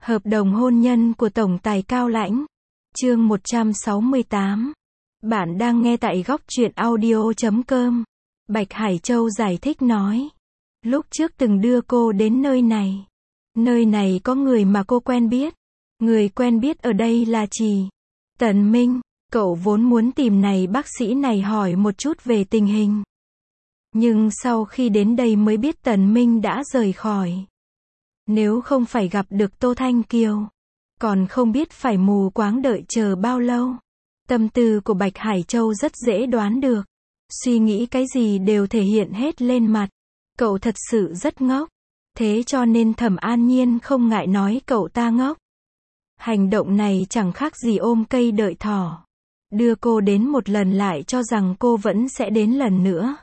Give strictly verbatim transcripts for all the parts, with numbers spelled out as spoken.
Hợp đồng hôn nhân của Tổng tài Cao Lãnh. Chương một trăm sáu mươi tám. Bạn đang nghe tại góc truyện audio chấm com. Bạch Hải Châu giải thích nói. Lúc trước từng đưa cô đến nơi này. Nơi này có người mà cô quen biết. Người quen biết ở đây là Trì Tần Minh. Cậu vốn muốn tìm này bác sĩ này hỏi một chút về tình hình. Nhưng sau khi đến đây mới biết Tần Minh đã rời khỏi. Nếu không phải gặp được Tô Thanh Kiều, còn không biết phải mù quáng đợi chờ bao lâu. Tâm tư của Bạch Hải Châu rất dễ đoán được. Suy nghĩ cái gì đều thể hiện hết lên mặt. Cậu thật sự rất ngốc. Thế cho nên Thẩm An Nhiên không ngại nói cậu ta ngốc. Hành động này chẳng khác gì ôm cây đợi thỏ. Đưa cô đến một lần lại cho rằng cô vẫn sẽ đến lần nữa.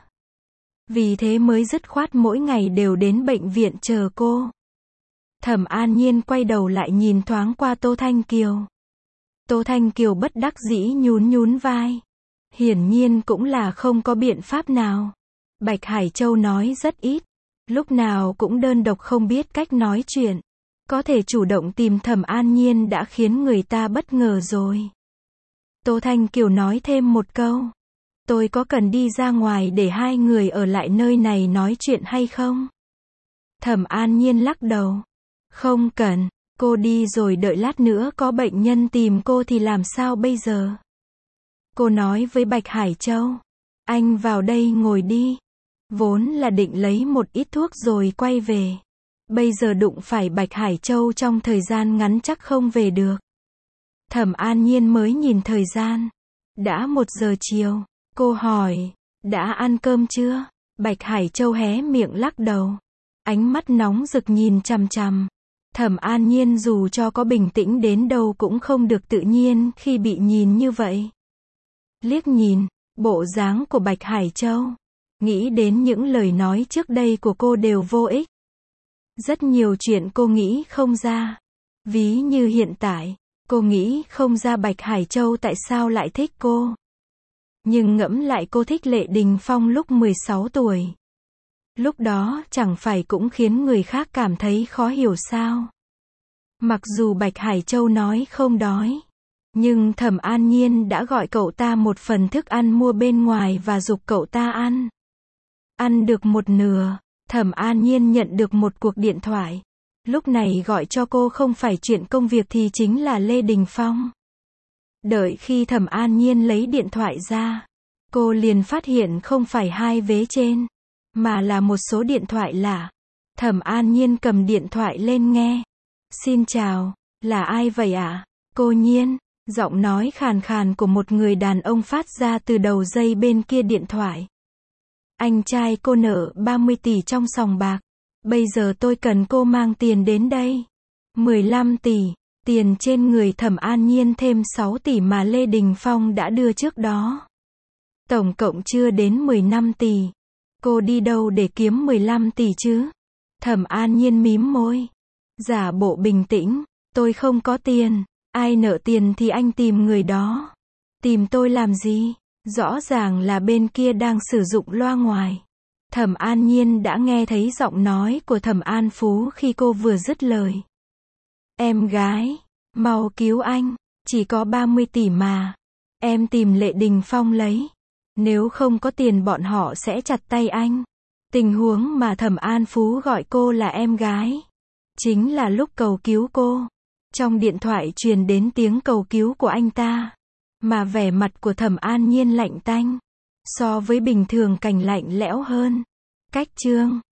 Vì thế mới dứt khoát mỗi ngày đều đến bệnh viện chờ cô. Thẩm An Nhiên quay đầu lại nhìn thoáng qua Tô Thanh Kiều. Tô Thanh Kiều bất đắc dĩ nhún nhún vai. Hiển nhiên cũng là không có biện pháp nào. Bạch Hải Châu nói rất ít. Lúc nào cũng đơn độc không biết cách nói chuyện. Có thể chủ động tìm Thẩm An Nhiên đã khiến người ta bất ngờ rồi. Tô Thanh Kiều nói thêm một câu. Tôi có cần đi ra ngoài để hai người ở lại nơi này nói chuyện hay không? Thẩm An Nhiên lắc đầu. Không cần, cô đi rồi đợi lát nữa có bệnh nhân tìm cô thì làm sao bây giờ? Cô nói với Bạch Hải Châu. Anh vào đây ngồi đi. Vốn là định lấy một ít thuốc rồi quay về. Bây giờ đụng phải Bạch Hải Châu trong thời gian ngắn chắc không về được. Thẩm An Nhiên mới nhìn thời gian. Đã một giờ chiều. Cô hỏi, đã ăn cơm chưa? Bạch Hải Châu hé miệng lắc đầu. Ánh mắt nóng rực nhìn chằm chằm. Thẩm An Nhiên dù cho có bình tĩnh đến đâu cũng không được tự nhiên khi bị nhìn như vậy. Liếc nhìn, bộ dáng của Bạch Hải Châu. Nghĩ đến những lời nói trước đây của cô đều vô ích. Rất nhiều chuyện cô nghĩ không ra. Ví như hiện tại, cô nghĩ không ra Bạch Hải Châu tại sao lại thích cô. Nhưng ngẫm lại cô thích Lệ Đình Phong lúc mười sáu tuổi. Lúc đó chẳng phải cũng khiến người khác cảm thấy khó hiểu sao. Mặc dù Bạch Hải Châu nói không đói. Nhưng Thẩm An Nhiên đã gọi cậu ta một phần thức ăn mua bên ngoài và giục cậu ta ăn. Ăn được một nửa, Thẩm An Nhiên nhận được một cuộc điện thoại. Lúc này gọi cho cô không phải chuyện công việc thì chính là Lê Đình Phong. Đợi khi Thẩm An Nhiên lấy điện thoại ra, cô liền phát hiện không phải hai vế trên, mà là một số điện thoại lạ. Thẩm An Nhiên cầm điện thoại lên nghe. Xin chào, là ai vậy ạ? À? Cô Nhiên, giọng nói khàn khàn của một người đàn ông phát ra từ đầu dây bên kia điện thoại. Anh trai cô nợ ba mươi tỷ trong sòng bạc. Bây giờ tôi cần cô mang tiền đến đây. mười lăm tỷ. Tiền trên người Thẩm An Nhiên thêm sáu tỷ mà Lê Đình Phong đã đưa trước đó. Tổng cộng chưa đến mười lăm tỷ. Cô đi đâu để kiếm mười lăm tỷ chứ? Thẩm An Nhiên mím môi. Giả bộ bình tĩnh. Tôi không có tiền. Ai nợ tiền thì anh tìm người đó. Tìm tôi làm gì? Rõ ràng là bên kia đang sử dụng loa ngoài. Thẩm An Nhiên đã nghe thấy giọng nói của Thẩm An Phú khi cô vừa dứt lời. Em gái, mau cứu anh, chỉ có ba mươi tỷ mà. Em tìm Lệ Đình Phong lấy. Nếu không có tiền bọn họ sẽ chặt tay anh. Tình huống mà Thẩm An Phú gọi cô là em gái. Chính là lúc cầu cứu cô. Trong điện thoại truyền đến tiếng cầu cứu của anh ta. Mà vẻ mặt của Thẩm An Nhiên lạnh tanh. So với bình thường cảnh lạnh lẽo hơn. Cách chương.